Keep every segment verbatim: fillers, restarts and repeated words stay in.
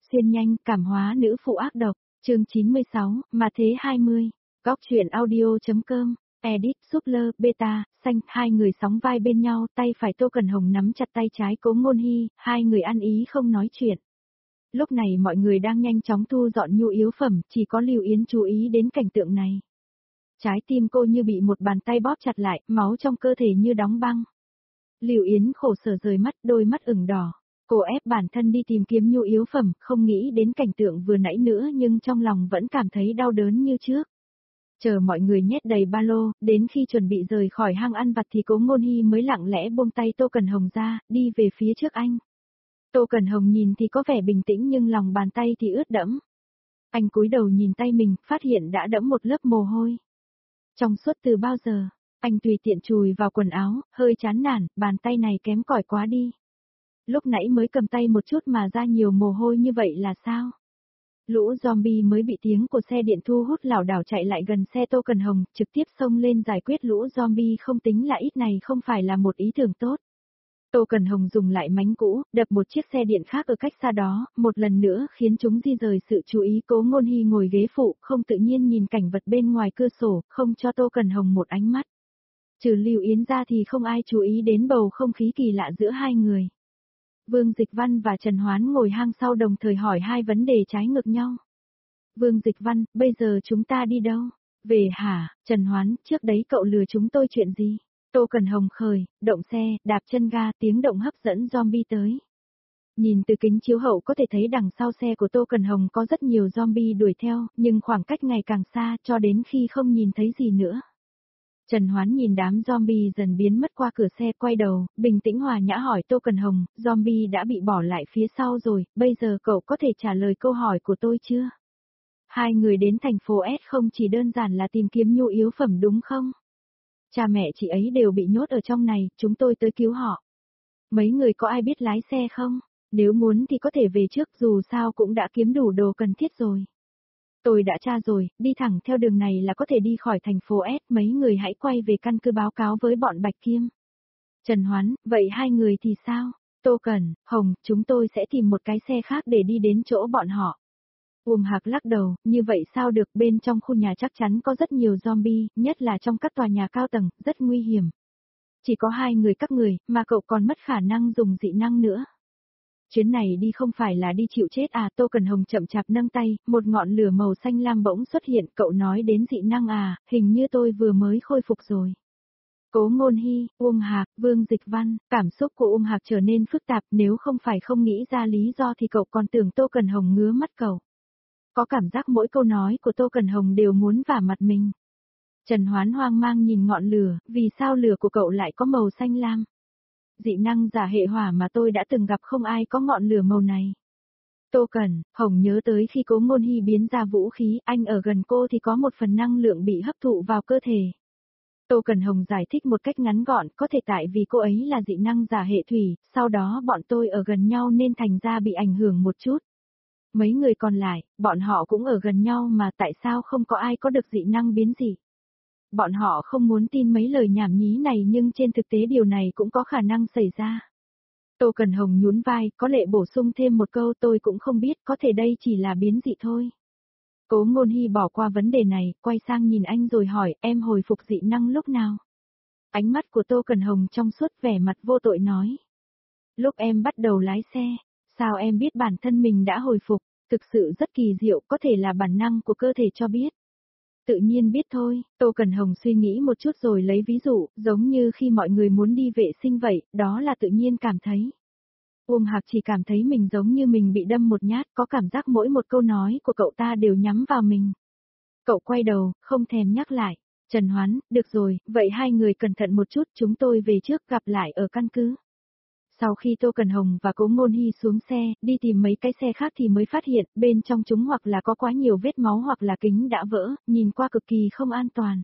xuyên nhanh, cảm hóa nữ phụ ác độc, chương chín mươi sáu, mà thế hai mươi, góc truyện audio.com, edit, Super, beta, xanh, hai người sóng vai bên nhau, tay phải Tô Cần Hồng nắm chặt tay trái Cố Ngôn Hi, hai người ăn ý không nói chuyện. Lúc này mọi người đang nhanh chóng thu dọn nhu yếu phẩm, chỉ có Lưu Yến chú ý đến cảnh tượng này. Trái tim cô như bị một bàn tay bóp chặt lại, máu trong cơ thể như đóng băng. Lưu Yến khổ sở rời mắt, đôi mắt ửng đỏ. Cô ép bản thân đi tìm kiếm nhu yếu phẩm, không nghĩ đến cảnh tượng vừa nãy nữa nhưng trong lòng vẫn cảm thấy đau đớn như trước. Chờ mọi người nhét đầy ba lô, đến khi chuẩn bị rời khỏi hang ăn vặt thì Cố Ngôn Hi mới lặng lẽ buông tay Tô Cần Hồng ra, đi về phía trước anh. Tô Cần Hồng nhìn thì có vẻ bình tĩnh nhưng lòng bàn tay thì ướt đẫm. Anh cúi đầu nhìn tay mình, phát hiện đã đẫm một lớp mồ hôi. Trong suốt từ bao giờ, anh tùy tiện chùi vào quần áo, hơi chán nản, bàn tay này kém cỏi quá đi. Lúc nãy mới cầm tay một chút mà ra nhiều mồ hôi như vậy là sao? Lũ zombie mới bị tiếng của xe điện thu hút lảo đảo chạy lại gần xe Tô Cần Hồng, trực tiếp xông lên giải quyết lũ zombie không tính là ít này không phải là một ý tưởng tốt. Tô Cần Hồng dùng lại mánh cũ, đập một chiếc xe điện khác ở cách xa đó, một lần nữa khiến chúng di rời sự chú ý. Cố Ngôn Hi ngồi ghế phụ, không tự nhiên nhìn cảnh vật bên ngoài cửa sổ, không cho Tô Cần Hồng một ánh mắt. Trừ Lưu Yến ra thì không ai chú ý đến bầu không khí kỳ lạ giữa hai người. Vương Dịch Văn và Trần Hoán ngồi hang sau đồng thời hỏi hai vấn đề trái ngược nhau. Vương Dịch Văn, bây giờ chúng ta đi đâu? Về hả? Trần Hoán, trước đấy cậu lừa chúng tôi chuyện gì? Tô Cần Hồng khởi, động xe, đạp chân ga, tiếng động hấp dẫn zombie tới. Nhìn từ kính chiếu hậu có thể thấy đằng sau xe của Tô Cần Hồng có rất nhiều zombie đuổi theo, nhưng khoảng cách ngày càng xa cho đến khi không nhìn thấy gì nữa. Trần Hoán nhìn đám zombie dần biến mất qua cửa xe, quay đầu, bình tĩnh hòa nhã hỏi Tô Cần Hồng, zombie đã bị bỏ lại phía sau rồi, bây giờ cậu có thể trả lời câu hỏi của tôi chưa? Hai người đến thành phố S không chỉ đơn giản là tìm kiếm nhu yếu phẩm đúng không? Cha mẹ chị ấy đều bị nhốt ở trong này, chúng tôi tới cứu họ. Mấy người có ai biết lái xe không? Nếu muốn thì có thể về trước, dù sao cũng đã kiếm đủ đồ cần thiết rồi. Tôi đã tra rồi, đi thẳng theo đường này là có thể đi khỏi thành phố S, mấy người hãy quay về căn cứ báo cáo với bọn Bạch Kim. Trần Hoán, vậy hai người thì sao? Tô Cần, Hồng, chúng tôi sẽ tìm một cái xe khác để đi đến chỗ bọn họ. Uông Hạc lắc đầu, như vậy sao được, bên trong khu nhà chắc chắn có rất nhiều zombie, nhất là trong các tòa nhà cao tầng, rất nguy hiểm. Chỉ có hai người các người, mà cậu còn mất khả năng dùng dị năng nữa. Chuyến này đi không phải là đi chịu chết à? Tô Cần Hồng chậm chạp nâng tay, một ngọn lửa màu xanh lam bỗng xuất hiện, cậu nói đến dị năng à, hình như tôi vừa mới khôi phục rồi. Cố Ngôn Hi, Uông Hạc, Vương Dịch Văn, cảm xúc của Uông Hạc trở nên phức tạp, nếu không phải không nghĩ ra lý do thì cậu còn tưởng Tô Cần Hồng ngứa mắt cậu. Có cảm giác mỗi câu nói của Tô Cần Hồng đều muốn vả mặt mình. Trần Hoán hoang mang nhìn ngọn lửa, vì sao lửa của cậu lại có màu xanh lam? Dị năng giả hệ hỏa mà tôi đã từng gặp không ai có ngọn lửa màu này. Tô Cần, Hồng nhớ tới khi Cố Ngôn Hi biến ra vũ khí, anh ở gần cô thì có một phần năng lượng bị hấp thụ vào cơ thể. Tô Cần Hồng giải thích một cách ngắn gọn, có thể tại vì cô ấy là dị năng giả hệ thủy, sau đó bọn tôi ở gần nhau nên thành ra bị ảnh hưởng một chút. Mấy người còn lại, bọn họ cũng ở gần nhau mà tại sao không có ai có được dị năng biến dị? Bọn họ không muốn tin mấy lời nhảm nhí này nhưng trên thực tế điều này cũng có khả năng xảy ra. Tô Cần Hồng nhún vai, có lệ bổ sung thêm một câu, tôi cũng không biết, có thể đây chỉ là biến dị thôi. Cố Ngôn Hi bỏ qua vấn đề này, quay sang nhìn anh rồi hỏi, em hồi phục dị năng lúc nào? Ánh mắt của Tô Cần Hồng trong suốt, vẻ mặt vô tội nói. Lúc em bắt đầu lái xe, sao em biết bản thân mình đã hồi phục, thực sự rất kỳ diệu, có thể là bản năng của cơ thể cho biết. Tự nhiên biết thôi, Tô Cần Hồng suy nghĩ một chút rồi lấy ví dụ, giống như khi mọi người muốn đi vệ sinh vậy, đó là tự nhiên cảm thấy. Uông Hạc chỉ cảm thấy mình giống như mình bị đâm một nhát, có cảm giác mỗi một câu nói của cậu ta đều nhắm vào mình. Cậu quay đầu, không thèm nhắc lại. Trần Hoán, được rồi, vậy hai người cẩn thận một chút, chúng tôi về trước, gặp lại ở căn cứ. Sau khi Tô Cần Hồng và Cố Ngôn Hi xuống xe, đi tìm mấy cái xe khác thì mới phát hiện, bên trong chúng hoặc là có quá nhiều vết máu hoặc là kính đã vỡ, nhìn qua cực kỳ không an toàn.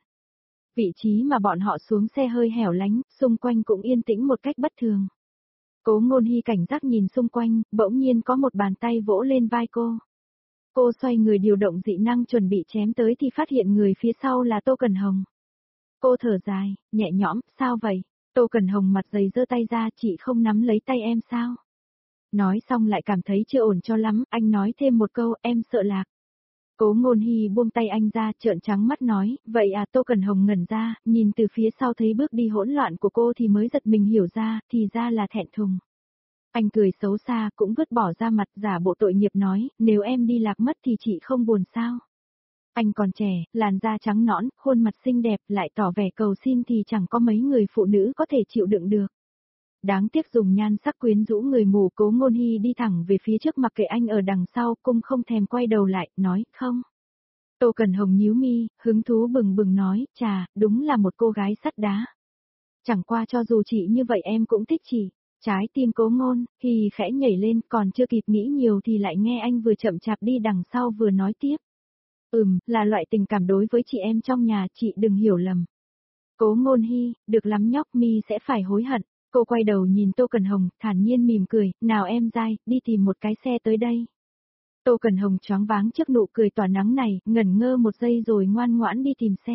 Vị trí mà bọn họ xuống xe hơi hẻo lánh, xung quanh cũng yên tĩnh một cách bất thường. Cố Ngôn Hi cảnh giác nhìn xung quanh, bỗng nhiên có một bàn tay vỗ lên vai cô. Cô xoay người điều động dị năng chuẩn bị chém tới thì phát hiện người phía sau là Tô Cần Hồng. Cô thở dài, nhẹ nhõm, sao vậy? Tô Cần Hồng mặt dày giơ tay ra, chị không nắm lấy tay em sao? Nói xong lại cảm thấy chưa ổn cho lắm, anh nói thêm một câu, em sợ lạc. Cố Ngôn Hy buông tay anh ra, trợn trắng mắt nói, vậy à. Tô Cẩn Hồng ngẩn ra, nhìn từ phía sau thấy bước đi hỗn loạn của cô thì mới giật mình hiểu ra, thì ra là thẹn thùng. Anh cười xấu xa, cũng vứt bỏ ra mặt, giả bộ tội nghiệp nói, nếu em đi lạc mất thì chị không buồn sao? Anh còn trẻ, làn da trắng nõn, khuôn mặt xinh đẹp, lại tỏ vẻ cầu xin thì chẳng có mấy người phụ nữ có thể chịu đựng được. Đáng tiếc dùng nhan sắc quyến rũ người mù. Cố Ngôn Hy đi thẳng về phía trước mặc kệ anh ở đằng sau, cung không thèm quay đầu lại, nói, không. Tô Cẩn Hồng nhíu mi, hứng thú bừng bừng nói, chà, đúng là một cô gái sắt đá. Chẳng qua cho dù chị như vậy em cũng thích chị. Trái tim Cố Ngôn Hy khẽ nhảy lên, còn chưa kịp nghĩ nhiều thì lại nghe anh vừa chậm chạp đi đằng sau vừa nói tiếp. Ừm, là loại tình cảm đối với chị em trong nhà, chị đừng hiểu lầm. Cố Ngôn Hy, được lắm nhóc, mi sẽ phải hối hận. Cô quay đầu nhìn Tô Cẩn Hồng, thản nhiên mỉm cười, nào em dai, đi tìm một cái xe tới đây. Tô Cẩn Hồng choáng váng trước nụ cười tỏa nắng này, ngẩn ngơ một giây rồi ngoan ngoãn đi tìm xe.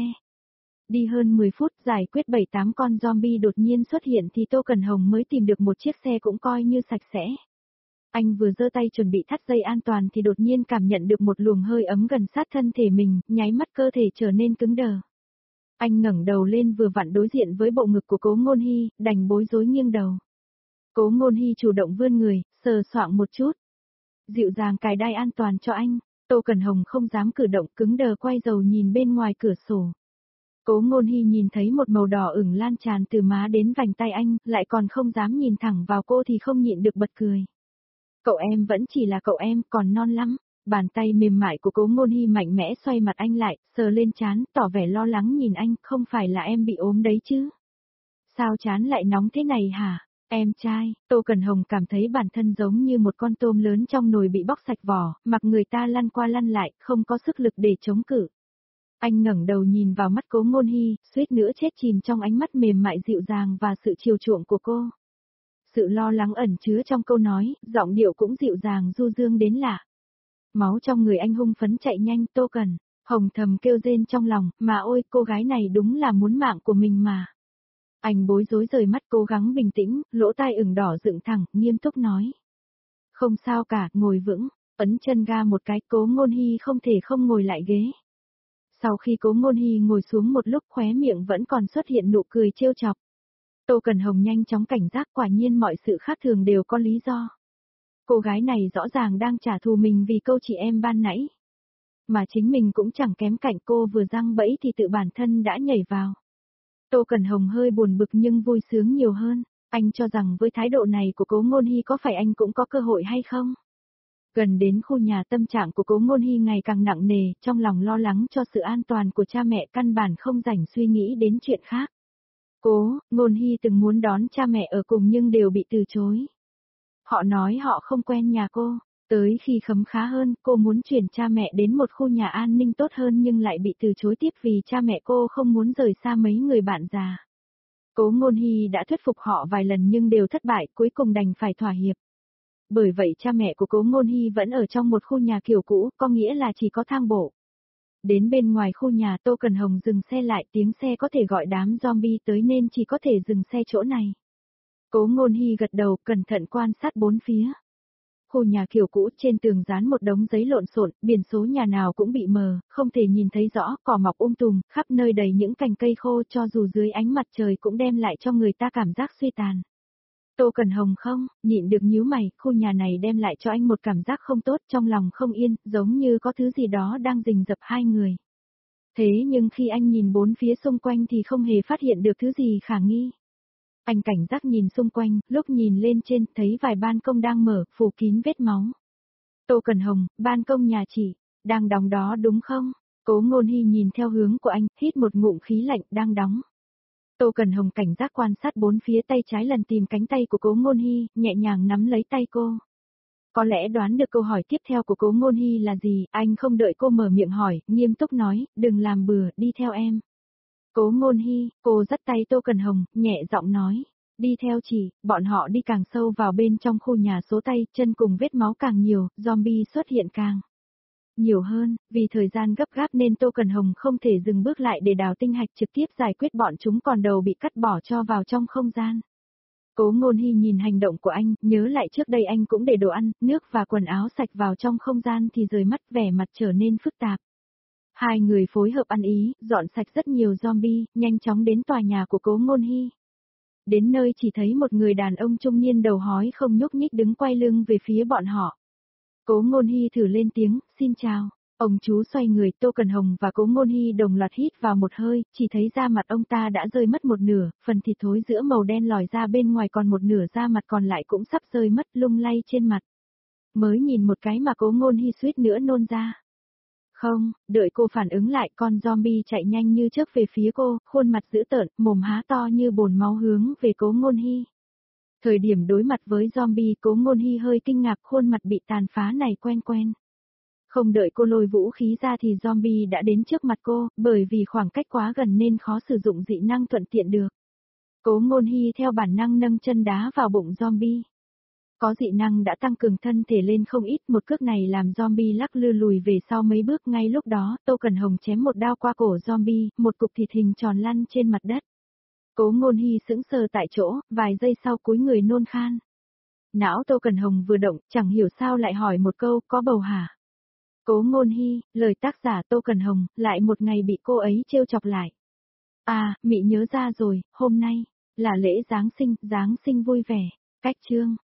Đi hơn mười phút, giải quyết bảy tám con zombie đột nhiên xuất hiện thì Tô Cẩn Hồng mới tìm được một chiếc xe cũng coi như sạch sẽ. Anh vừa giơ tay chuẩn bị thắt dây an toàn thì đột nhiên cảm nhận được một luồng hơi ấm gần sát thân thể mình, nháy mắt cơ thể trở nên cứng đờ. Anh ngẩng đầu lên vừa vặn đối diện với bộ ngực của Cố Ngôn Hy, đành bối rối nghiêng đầu. Cố Ngôn Hy chủ động vươn người, sờ soạng một chút. Dịu dàng cài đai an toàn cho anh. Tô Cẩn Hồng không dám cử động, cứng đờ quay đầu nhìn bên ngoài cửa sổ. Cố Ngôn Hy nhìn thấy một màu đỏ ửng lan tràn từ má đến vành tay anh, lại còn không dám nhìn thẳng vào cô thì không nhịn được bật cười. Cậu em vẫn chỉ là cậu em, còn non lắm. Bàn tay mềm mại của Cố Ngôn Hy mạnh mẽ xoay mặt anh lại, sờ lên trán, tỏ vẻ lo lắng nhìn anh, không phải là em bị ốm đấy chứ? Sao trán lại nóng thế này hả? Em trai, Tô Cẩn Hồng cảm thấy bản thân giống như một con tôm lớn trong nồi bị bóc sạch vỏ, mặc người ta lăn qua lăn lại, không có sức lực để chống cự. Anh ngẩng đầu nhìn vào mắt Cố Ngôn Hy, suýt nữa chết chìm trong ánh mắt mềm mại dịu dàng và sự chiều chuộng của cô. Sự lo lắng ẩn chứa trong câu nói, giọng điệu cũng dịu dàng du dương đến lạ. Máu trong người anh hung phấn chạy nhanh. Tô Cẩn Hồng thầm kêu rên trong lòng, mà ôi, cô gái này đúng là muốn mạng của mình mà. Anh bối rối rời mắt, cố gắng bình tĩnh, lỗ tai ửng đỏ dựng thẳng, nghiêm túc nói. Không sao cả, ngồi vững, ấn chân ga một cái. Cố Ngôn Hy không thể không ngồi lại ghế. Sau khi Cố Ngôn Hy ngồi xuống một lúc, khóe miệng vẫn còn xuất hiện nụ cười trêu chọc. Tô Cẩn Hồng nhanh chóng cảnh giác, quả nhiên mọi sự khác thường đều có lý do. Cô gái này rõ ràng đang trả thù mình vì câu chị em ban nãy. Mà chính mình cũng chẳng kém cạnh, cô vừa giăng bẫy thì tự bản thân đã nhảy vào. Tô Cẩn Hồng hơi buồn bực nhưng vui sướng nhiều hơn. Anh cho rằng với thái độ này của Cố Ngôn Hy có phải anh cũng có cơ hội hay không? Gần đến khu nhà, tâm trạng của Cố Ngôn Hy ngày càng nặng nề, trong lòng lo lắng cho sự an toàn của cha mẹ, căn bản không rảnh suy nghĩ đến chuyện khác. Cố Ngôn Hy từng muốn đón cha mẹ ở cùng nhưng đều bị từ chối. Họ nói họ không quen nhà cô. Tới khi khấm khá hơn, cô muốn chuyển cha mẹ đến một khu nhà an ninh tốt hơn nhưng lại bị từ chối tiếp vì cha mẹ cô không muốn rời xa mấy người bạn già. Cố Ngôn Hy đã thuyết phục họ vài lần nhưng đều thất bại, cuối cùng đành phải thỏa hiệp. Bởi vậy cha mẹ của Cố Ngôn Hy vẫn ở trong một khu nhà kiểu cũ, có nghĩa là chỉ có thang bộ. Đến bên ngoài khu nhà, Tô Cẩn Hồng dừng xe lại, tiếng xe có thể gọi đám zombie tới nên chỉ có thể dừng xe chỗ này. Cố Ngôn Hy gật đầu, cẩn thận quan sát bốn phía. Khu nhà kiểu cũ, trên tường dán một đống giấy lộn xộn, biển số nhà nào cũng bị mờ, không thể nhìn thấy rõ, cỏ mọc um tùm, khắp nơi đầy những cành cây khô, cho dù dưới ánh mặt trời cũng đem lại cho người ta cảm giác suy tàn. Tô Cẩn Hồng không nhịn được nhíu mày, khu nhà này đem lại cho anh một cảm giác không tốt, trong lòng không yên, giống như có thứ gì đó đang rình rập hai người. Thế nhưng khi anh nhìn bốn phía xung quanh thì không hề phát hiện được thứ gì khả nghi. Anh cảnh giác nhìn xung quanh, lúc nhìn lên trên, thấy vài ban công đang mở, phủ kín vết máu. Tô Cẩn Hồng, ban công nhà chị, đang đóng đó đúng không? Cố Ngôn Hy nhìn theo hướng của anh, hít một ngụm khí lạnh, đang đóng. Tô Cẩn Hồng cảnh giác quan sát bốn phía, tay trái lần tìm cánh tay của Cố Ngôn Hy, nhẹ nhàng nắm lấy tay cô. Có lẽ đoán được câu hỏi tiếp theo của Cố Ngôn Hy là gì, anh không đợi cô mở miệng hỏi, nghiêm túc nói, đừng làm bừa, đi theo em. Cố Ngôn Hy, cô dắt tay Tô Cẩn Hồng, nhẹ giọng nói, đi theo chị. Bọn họ đi càng sâu vào bên trong khu nhà, số tay, chân cùng vết máu càng nhiều, zombie xuất hiện càng nhiều hơn, vì thời gian gấp gáp nên Tô Cẩn Hồng không thể dừng bước lại để đào tinh hạch, trực tiếp giải quyết bọn chúng, còn đầu bị cắt bỏ cho vào trong không gian. Cố Ngôn Hi nhìn hành động của anh, nhớ lại trước đây anh cũng để đồ ăn, nước và quần áo sạch vào trong không gian thì rời mắt, vẻ mặt trở nên phức tạp. Hai người phối hợp ăn ý, dọn sạch rất nhiều zombie, nhanh chóng đến tòa nhà của Cố Ngôn Hi. Đến nơi chỉ thấy một người đàn ông trung niên đầu hói không nhúc nhích đứng quay lưng về phía bọn họ. Cố Ngôn Hi thử lên tiếng, xin chào. Ông chú xoay người, Tô Cần Hồng và Cố Ngôn Hi đồng loạt hít vào một hơi, chỉ thấy da mặt ông ta đã rơi mất một nửa, phần thịt thối giữa màu đen lòi ra bên ngoài, còn một nửa da mặt còn lại cũng sắp rơi mất, lung lay trên mặt. Mới nhìn một cái mà Cố Ngôn Hi suýt nữa nôn ra. Không, đợi cô phản ứng lại, con zombie chạy nhanh như chớp về phía cô, khuôn mặt dữ tợn, mồm há to như bồn máu hướng về Cố Ngôn Hi. Thời điểm đối mặt với zombie, Cố Ngôn Hi hơi kinh ngạc, khuôn mặt bị tàn phá này quen quen. Không đợi cô lôi vũ khí ra thì zombie đã đến trước mặt cô, bởi vì khoảng cách quá gần nên khó sử dụng dị năng thuận tiện được. Cố Ngôn Hi theo bản năng nâng chân đá vào bụng zombie. Có dị năng đã tăng cường thân thể lên không ít, một cước này làm zombie lắc lư lùi về sau mấy bước, ngay lúc đó, Tô Cần Hồng chém một đao qua cổ zombie, một cục thịt hình tròn lăn trên mặt đất. Cố Ngôn Hi sững sờ tại chỗ, vài giây sau cúi người nôn khan. Não Tô Cần Hồng vừa động, chẳng hiểu sao lại hỏi một câu, có bầu hả? Cố Ngôn Hi, lời tác giả Tô Cần Hồng, lại một ngày bị cô ấy trêu chọc lại. À, mị nhớ ra rồi, hôm nay, là lễ Giáng sinh, Giáng sinh vui vẻ, cách chương.